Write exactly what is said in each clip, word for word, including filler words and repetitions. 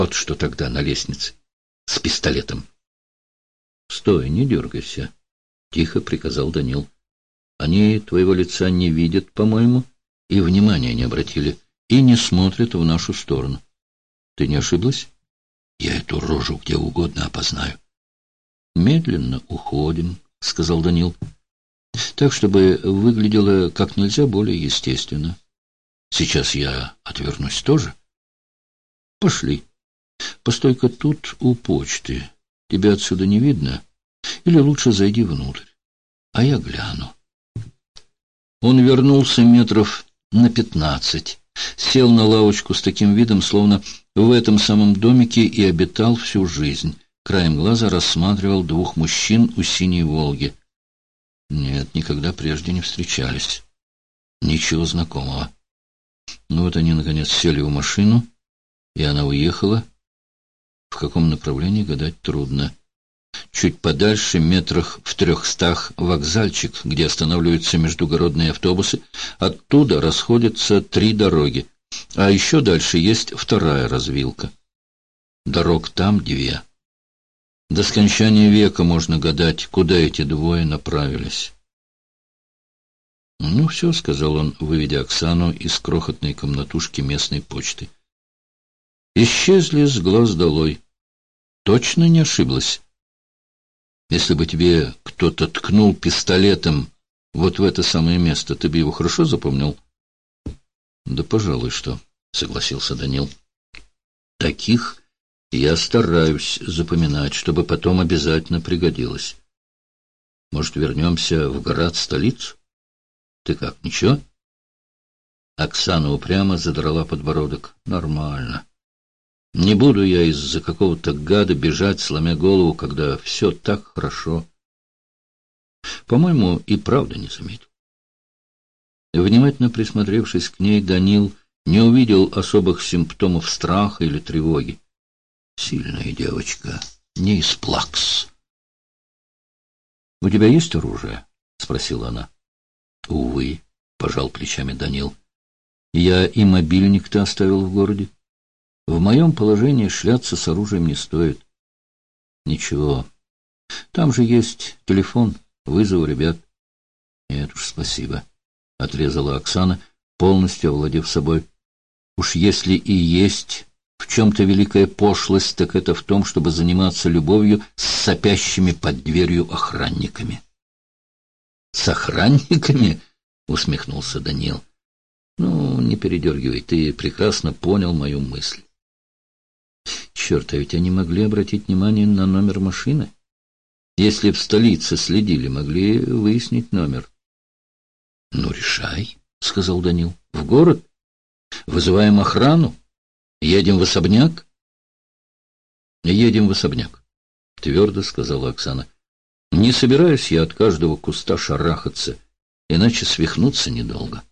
Вот что тогда на лестнице с пистолетом. — Стой, не дергайся, — тихо приказал Данил. — Они твоего лица не видят, по-моему, и внимания не обратили, и не смотрят в нашу сторону. Ты не ошиблась? Я эту рожу где угодно опознаю. — Медленно уходим, — сказал Данил, — так, чтобы выглядело как нельзя более естественно. Сейчас я отвернусь тоже. Пошли. Постой-ка тут у почты. Тебя отсюда не видно? Или лучше зайди внутрь, а я гляну. Он вернулся метров на пятнадцать, сел на лавочку с таким видом, словно в этом самом домике и обитал всю жизнь. Краем глаза рассматривал двух мужчин у синей «Волги». Нет, никогда прежде не встречались. Ничего знакомого. Ну вот они, наконец, сели в машину, и она уехала. В каком направлении гадать трудно. Чуть подальше, метрах в трехстах, вокзальчик, где останавливаются междугородные автобусы. Оттуда расходятся три дороги. А еще дальше есть вторая развилка. Дорог там две. До скончания века можно гадать, куда эти двое направились. «Ну все», — сказал он, выведя Оксану из крохотной комнатушки местной почты. «Исчезли с глаз долой. Точно не ошиблась? Если бы тебе кто-то ткнул пистолетом вот в это самое место, ты бы его хорошо запомнил?» «Да, пожалуй, что», — согласился Данил. «Таких я стараюсь запоминать, чтобы потом обязательно пригодилось. Может, вернемся в город-столицу? Ты как, ничего?» Оксана упрямо задрала подбородок. «Нормально. Не буду я из-за какого-то гада бежать, сломя голову, когда все так хорошо». По-моему, и правда не заметил. Внимательно присмотревшись к ней, Данил не увидел особых симптомов страха или тревоги. Сильная девочка, не из плакс. — У тебя есть оружие? — спросила она. — Увы, — пожал плечами Данил. — Я и мобильник-то оставил в городе. В моем положении шляться с оружием не стоит. — Ничего. Там же есть телефон, вызову ребят. — Нет уж, спасибо, — отрезала Оксана, полностью овладев собой. — Уж если и есть в чем-то великая пошлость, так это в том, чтобы заниматься любовью с сопящими под дверью охранниками. — С охранниками? — усмехнулся Данил. — Ну, не передергивай, ты прекрасно понял мою мысль. Черт, а ведь они могли обратить внимание на номер машины. Если в столице следили, могли выяснить номер. — Ну, решай, — сказал Данил. — В город? Вызываем охрану? Едем в особняк? — Едем в особняк, — твердо сказала Оксана. — Не собираюсь я от каждого куста шарахаться, иначе свихнуться недолго.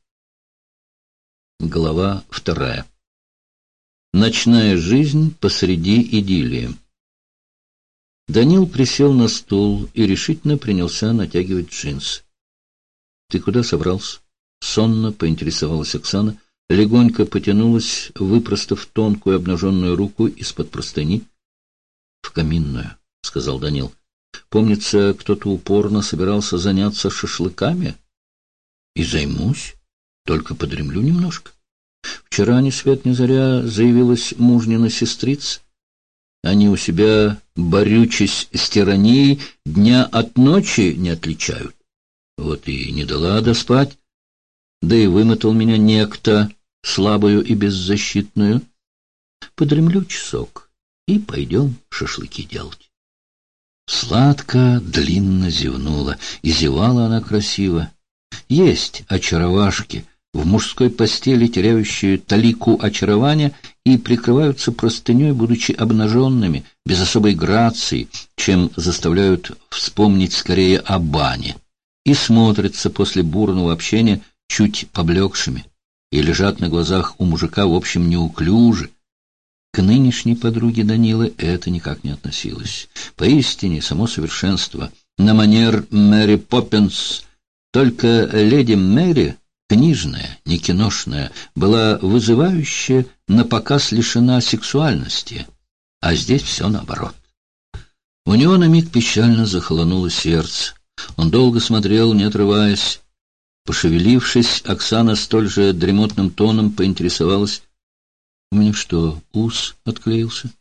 Глава вторая. Ночная жизнь посреди идиллии. Данил присел на стул и решительно принялся натягивать джинсы. — Ты куда собрался? — сонно поинтересовалась Оксана, легонько потянулась, выпростав тонкую обнаженную руку из-под простыни. — В каминную, — сказал Данил. — Помнится, кто-то упорно собирался заняться шашлыками. — И займусь, только подремлю немножко. Вчера ни свет ни заря заявилась мужнина сестрица. Они у себя, борючись с тиранией, дня от ночи не отличают. Вот и не дала доспать. Да и вымотал меня некто, слабую и беззащитную. Подремлю часок, и пойдем шашлыки делать. Сладко, длинно зевнула, и зевала она красиво. Есть очаровашки в мужской постели, теряющие талику очарования, и прикрываются простыней, будучи обнаженными, без особой грации, чем заставляют вспомнить скорее о бане, и смотрятся после бурного общения чуть поблекшими, и лежат на глазах у мужика, в общем, неуклюже. К нынешней подруге Данилы это никак не относилось. Поистине, само совершенство, на манер Мэри Поппинс, только леди Мэри, книжная, не киношная, была вызывающая, напоказ лишена сексуальности. А здесь все наоборот. У него на миг печально захолонуло сердце. Он долго смотрел, не отрываясь. Пошевелившись, Оксана столь же дремотным тоном поинтересовалась: — У меня что, ус отклеился?